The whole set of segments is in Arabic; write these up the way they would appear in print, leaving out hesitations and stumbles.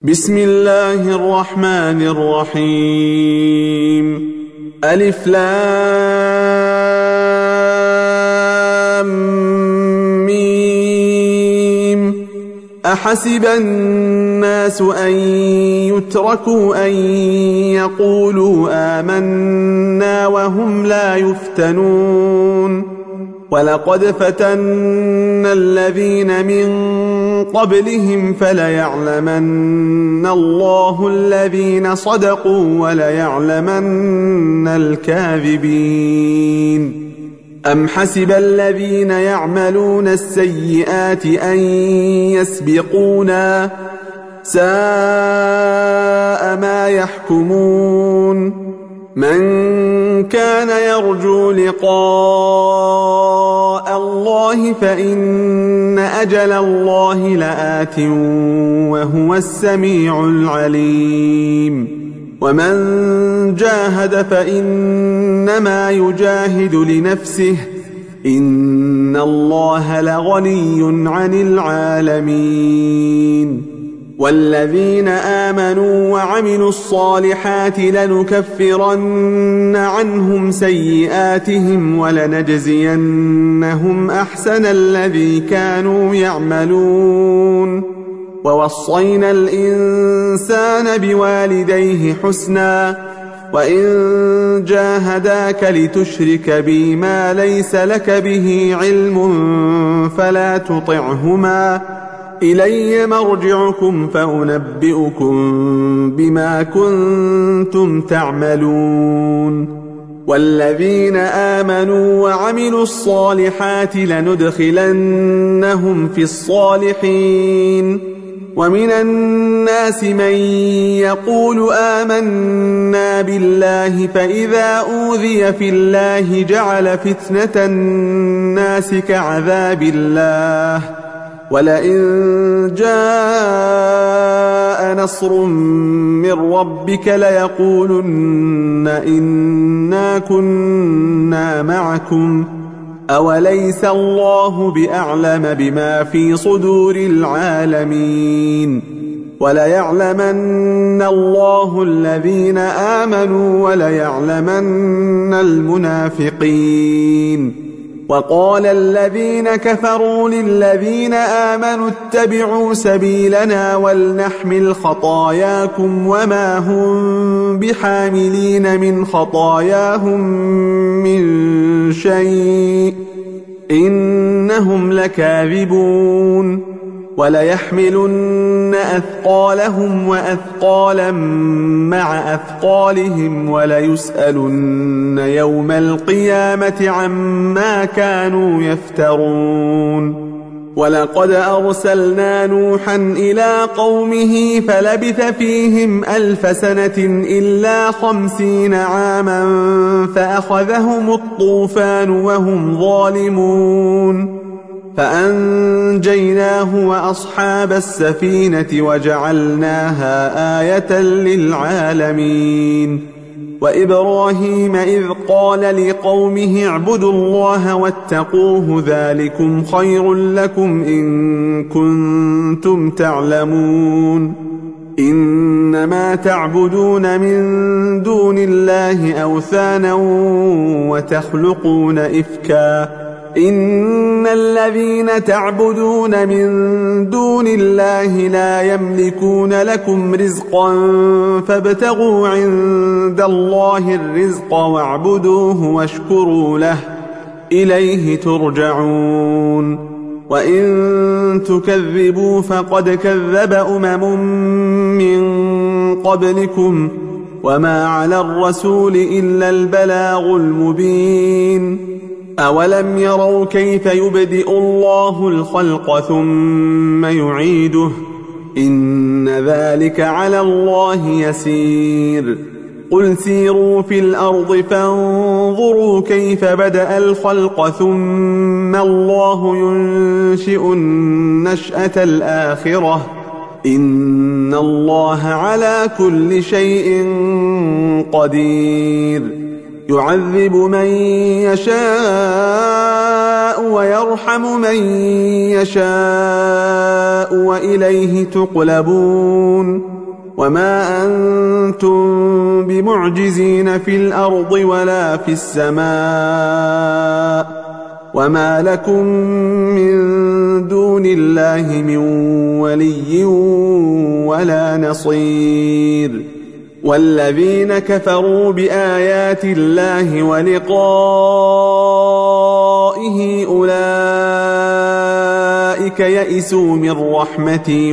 بسم الله الرحمن الرحيم ألف لام ميم أحسب الناس أن يتركوا أن يقولوا آمنا وهم لا يفتنون ولقد فتنا الذين من قبلهم فليعلمن الله الذين صدقوا وليعلمن الكاذبين أم حسب الذين يعملون السيئات أن يسبقونا ساء ما يحكمون من كان يرجو لقاء الله فإن أجل الله لآت وهو السميع العليم ومن جاهد فإنما يجاهد لنفسه إن الله لغني عن العالمين والذين آمنوا وعملوا الصالحات لنكفرن عنهم سيئاتهم ولنجزينهم أحسن الذي كانوا يعملون ووصينا الإنسان بوالديه حسنا وإن جاهداك لتشرك بي ما ليس لك به علم فلا تطعهما إلي مرجعكم فأنبئكم بما كنتم تعملون والذين آمنوا وعملوا الصالحات لندخلنهم في الصالحين ومن الناس من يقول آمنا بالله فإذا أوذي في الله جعل فتنة الناس كعذاب الله ولئن جاء نصر من ربك ليقولن إنا كنا معكم أوليس الله بأعلم بما في صدور العالمين وليعلمن الله الذين آمنوا وليعلمن المنافقين وقال الذين كفروا للذين آمنوا اتبعوا سبيلنا ولنحمل خطاياكم وما هم بحاملين من خطاياهم من شيء إنهم لكاذبون وليحملن أثقالهم وأثقالا مع أثقالهم وليسألن يوم القيامة عما كانوا يفترون ولقد أرسلنا نوحا إلى قومه فلبث فيهم 1000 سنة إلا 50 عاما فأخذهم الطوفان وهم ظالمون فأنجيناه وأصحاب السفينة وجعلناها آية للعالمين وإبراهيم إذ قال لقومه اعبدوا الله واتقوه ذلكم خير لكم إن كنتم تعلمون إنما تعبدون من دون الله أوثانا وتخلقون إفكا إن الذين تعبدون من دون الله لا يملكون لكم رزقا فابتغوا عند الله الرزق واعبدوه واشكروا له إليه ترجعون وإن تكذبوا فقد كذب من قبلكم وما على الرسول إلا البلاغ المبين أولم يروا كيف يبدئ الله الخلق ثم يعيده إن ذلك على الله يسير قل سيروا في الأرض فانظروا كيف بدأ الخلق ثم الله ينشئ النشأة الآخرة إن الله على كل شيء قدير يعذب من يشاء ويرحم من يشاء وإليه تقلبون وما أنتم بمعجزين في الأرض ولا في السماء وما لكم من دون الله من ولي ولا نصير والذين كفروا بآيات الله ولقائه أولئك يئسوا من رحمتي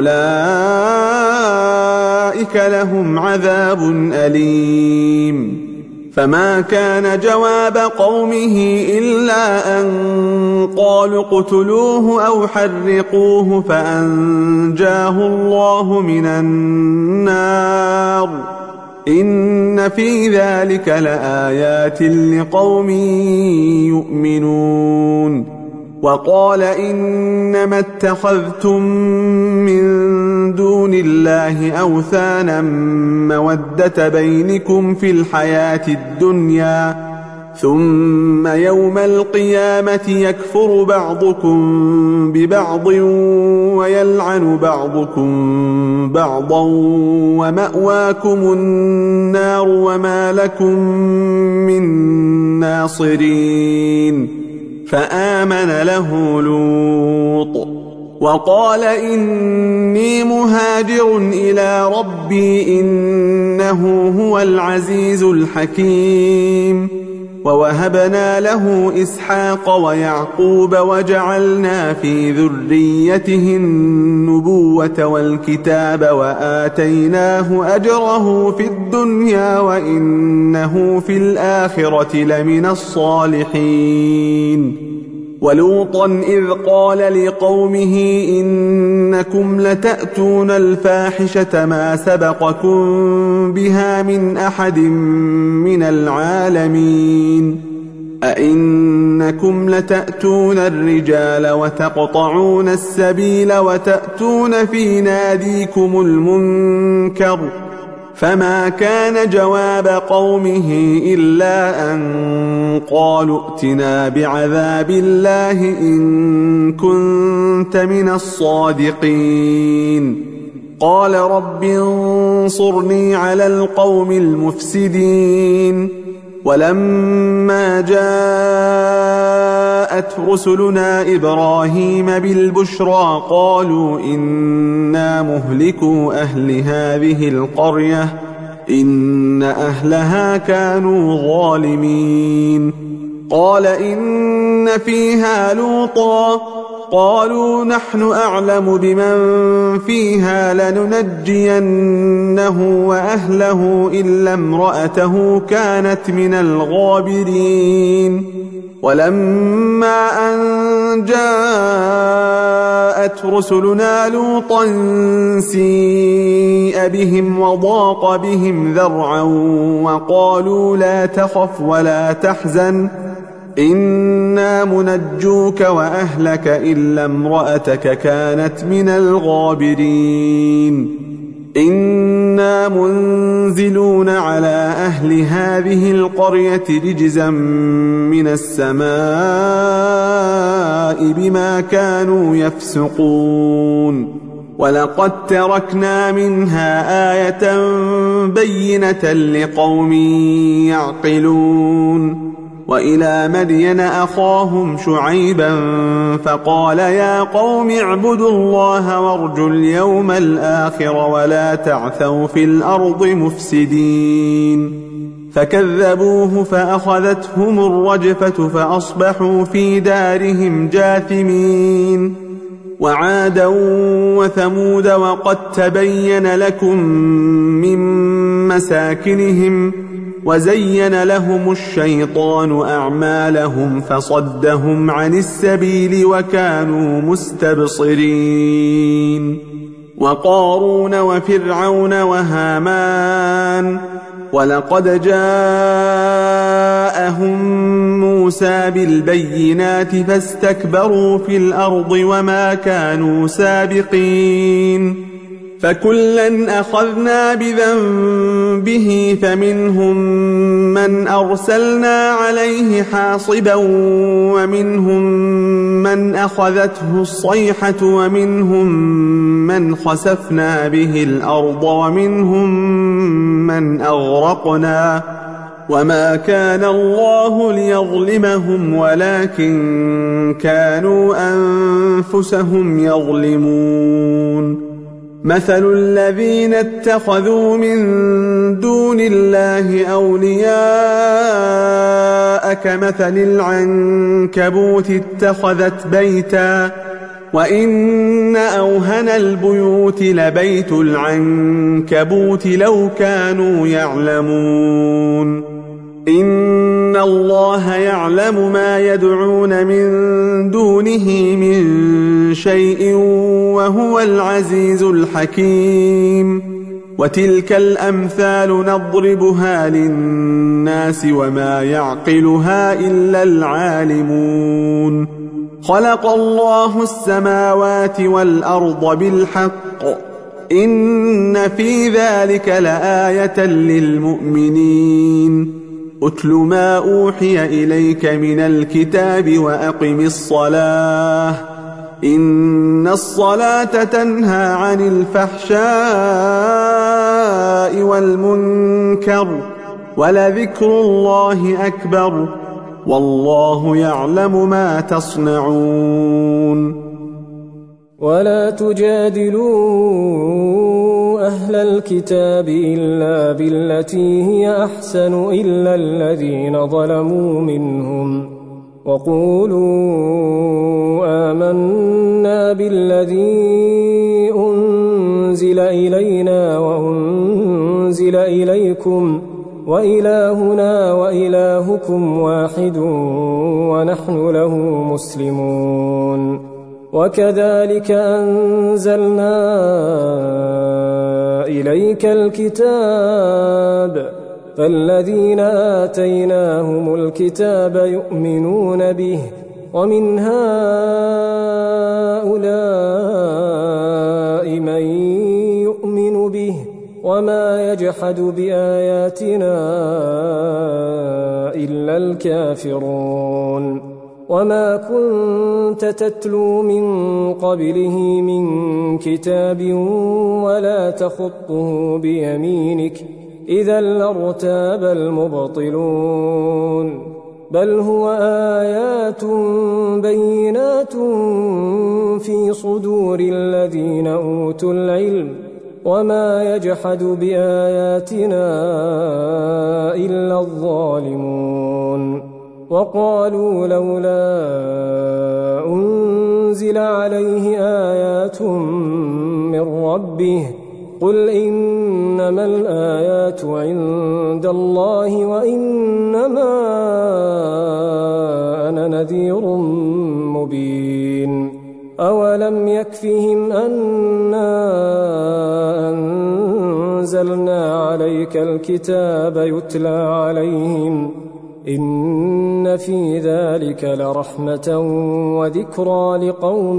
وأولئك لهم عذاب أليم فما كان جواب قومه إلا أن قالوا اقتلوه أو حرقوه فأنجاه الله من النار إن في ذلك لآيات لقوم يؤمنون وقال إنما اتخذتم من دون الله أوثانا مودة بينكم في الحياة الدنيا ثم يوم القيامة يكفر بعضكم ببعض ويلعن بعضكم بعضا ومأواكم النار وما لكم من ناصرين فآمن له لوط وقال إني مهاجر إلى ربي إنه هو العزيز الحكيم ووهبنا له إسحاق ويعقوب وجعلنا في ذريته النبوة والكتاب وآتيناه أجره في الدنيا وإنه في الآخرة لمن الصالحين ولوطا إذ قال لقومه إنكم لتأتون الفاحشة ما سبقكم بها من أحد من العالمين أئنكم لتأتون الرجال وتقطعون السبيل وتأتون في ناديكم المنكر فما كان جواب قومه إلا أن قالوا ائتنا بعذاب الله إن كنت من الصادقين قال رب انصرني على القوم المفسدين ولما جاءت رسلنا إبراهيم بالبشرى قالوا إنا مهلكو أهل هذه القرية إن أهلها كانوا ظالمين قال إن فيها لوطا قالوا نحن أعلم بمن فيها لننجينه وأهله إلا امرأته كانت من الغابرين ولما أن جاءت رسلنا لوطا سيء بهم وضاق بهم ذرعا وقالوا لا تخف ولا تحزن إنا منجوك وأهلك إلا امرأتك كانت من الغابرين إنا منزلون على أهل هذه القرية رجزا من السماء بما كانوا يفسقون ولقد تركنا منها آية بينة لقوم يعقلون وإلى مدين أخاهم شعيبا فقال يا قوم اعبدوا الله وارجوا اليوم الآخر ولا تعثوا في الأرض مفسدين فكذبوه فأخذتهم الرجفة فأصبحوا في دارهم جاثمين وعادا وثمود وقد تبين لكم من مساكنهم وزين لهم الشيطان أعمالهم فصدهم عن السبيل وكانوا مستبصرين وقارون وفرعون وهامان ولقد جاءهم موسى بالبينات فاستكبروا في الأرض وما كانوا سابقين فكلا أخذنا بذنبه فمنهم من أرسلنا عليه حاصبا ومنهم من أخذته الصيحة ومنهم من خسفنا به الأرض ومنهم من أغرقنا وما كان الله ليظلمهم ولكن كانوا أنفسهم يظلمون مثل الذين اتخذوا من دون الله أولياء كمثل العنكبوت اتخذت بيتا وإن أوهن البيوت لبيت العنكبوت لو كانوا يعلمون إن الله يعلم ما يدعون من دونه من شيء وهو العزيز الحكيم وتلك الأمثال نضربها للناس وما يعقلها إلا العالمون خلق الله السماوات والأرض بالحق إن في ذلك لآية للمؤمنين أتل ما أوحي إليك من الكتاب وأقم الصلاة إن الصلاة تنهى عن الفحشاء والمنكر ولذكر الله أكبر والله يعلم ما تصنعون ولا تجادلوا أهل الكتاب إلا بالتي هي أحسن إلا الذين ظلموا منهم وقولوا آمنا بالذي أنزل إلينا وأنزل إليكم وإلهنا وإلهكم واحد ونحن له مسلمون وكذلك أنزلنا إليك الكتاب فالذين آتيناهم الكتاب يؤمنون به ومن هؤلاء من يؤمن به وما يجحد بآياتنا إلا الكافرون وما كنت تتلو من قبله من كتاب ولا تخطه بيمينك إذا لارتاب المبطلون بل هو آيات بينات في صدور الذين أوتوا العلم وما يجحد بآياتنا إلا الظالمون وقالوا لولا أنزل عليه آيات من ربه قل إنما الآيات عند الله وإنما أنا نذير مبين أولم يكفهم أنا أنزلنا عليك الكتاب يتلى عليهم إن في ذلك لرحمة وذكرى لقوم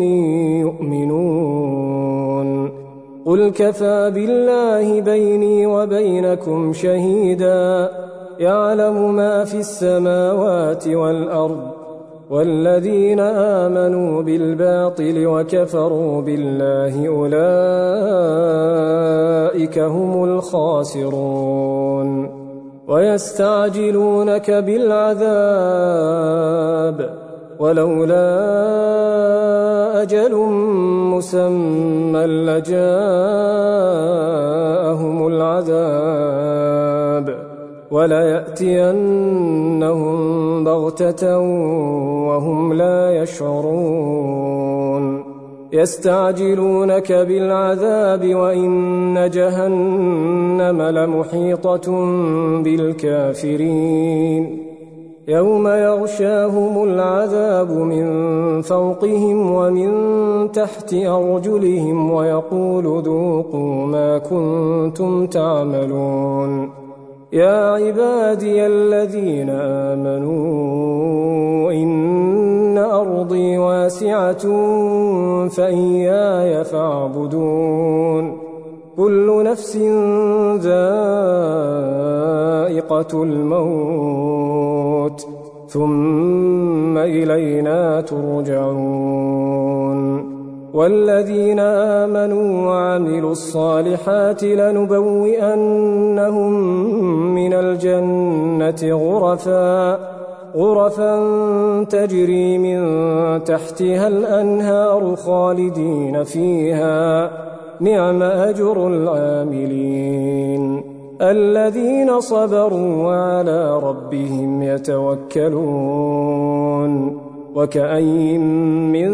يؤمنون قل كفى بالله بيني وبينكم شهيدا يعلم ما في السماوات والأرض والذين آمنوا بالباطل وكفروا بالله أولئك هم الخاسرون ويستعجلونك بالعذاب ولولا أجل مسمى لجاءهم العذاب وليأتينهم بغتة وهم لا يشعرون يستعجلونك بالعذاب وإن جهنم لمحيطة بالكافرين يوم يغشاهم العذاب من فوقهم ومن تحت أرجلهم ويقول ذوقوا ما كنتم تعملون يا عبادي الذين آمنوا إن أرضي واسعة فإياي فاعبدون كل نفس ذائقة الموت ثم إلينا ترجعون والذين آمنوا وعملوا الصالحات لنبوئنهم من الجنة غرفا تجري من تحتها الأنهار خالدين فيها نعم أجر العاملين الذين صبروا وعلى ربهم يتوكلون وكأين من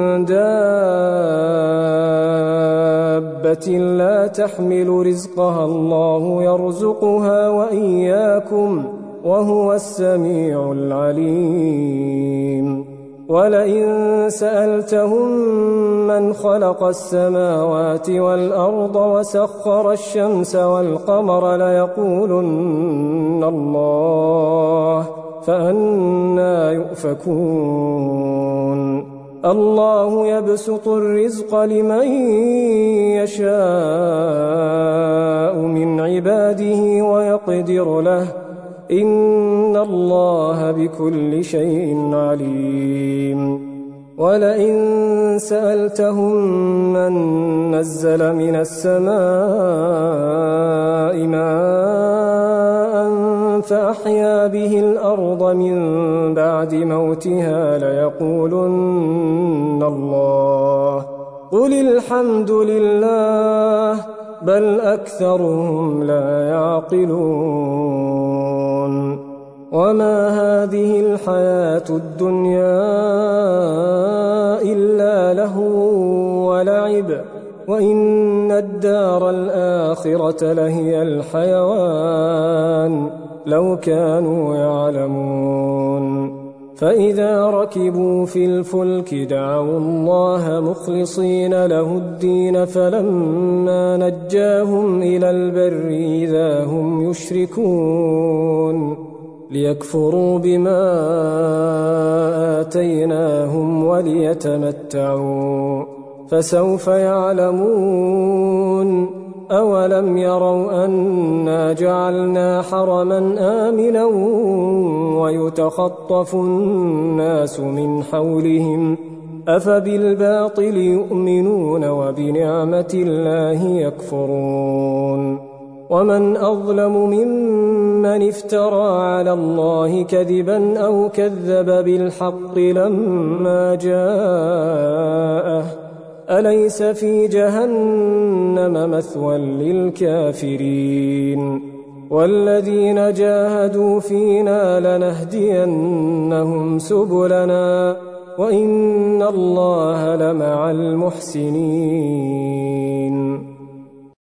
دابة لا تحمل رزقها الله يرزقها وإياكم وهو السميع العليم ولئن سألتهم من خلق السماوات والأرض وسخر الشمس والقمر ليقولن الله فأنى يؤفكون الله يبسط الرزق لمن يشاء من عباده ويقدر له إن الله بكل شيء عليم ولئن سألتهم من نزل من السماء ماء فأحيا به الأرض من بعد موتها ليقولن الله قل الحمد لله بل أكثرهم لا يعقلون وما هذه الحياة الدنيا إلا لهو ولعب وإن الدار الآخرة لهي الحيوان لو كانوا يعلمون فإذا ركبوا في الفلك دعوا الله مخلصين له الدين فلما نجاهم إلى البر إذا هم يشركون ليكفروا بما آتيناهم وليتمتعوا فسوف يعلمون أولم يروا أنا جعلنا حرما آمنا ويتخطف الناس من حولهم أفبالباطل يؤمنون وبنعمة الله يكفرون ومن أظلم ممن افترى على الله كذبا أو كذب بالحق لما جاءه أليس في جهنم مثوى للكافرين والذين جاهدوا فينا لنهدينهم سبلنا وإن الله لمع المحسنين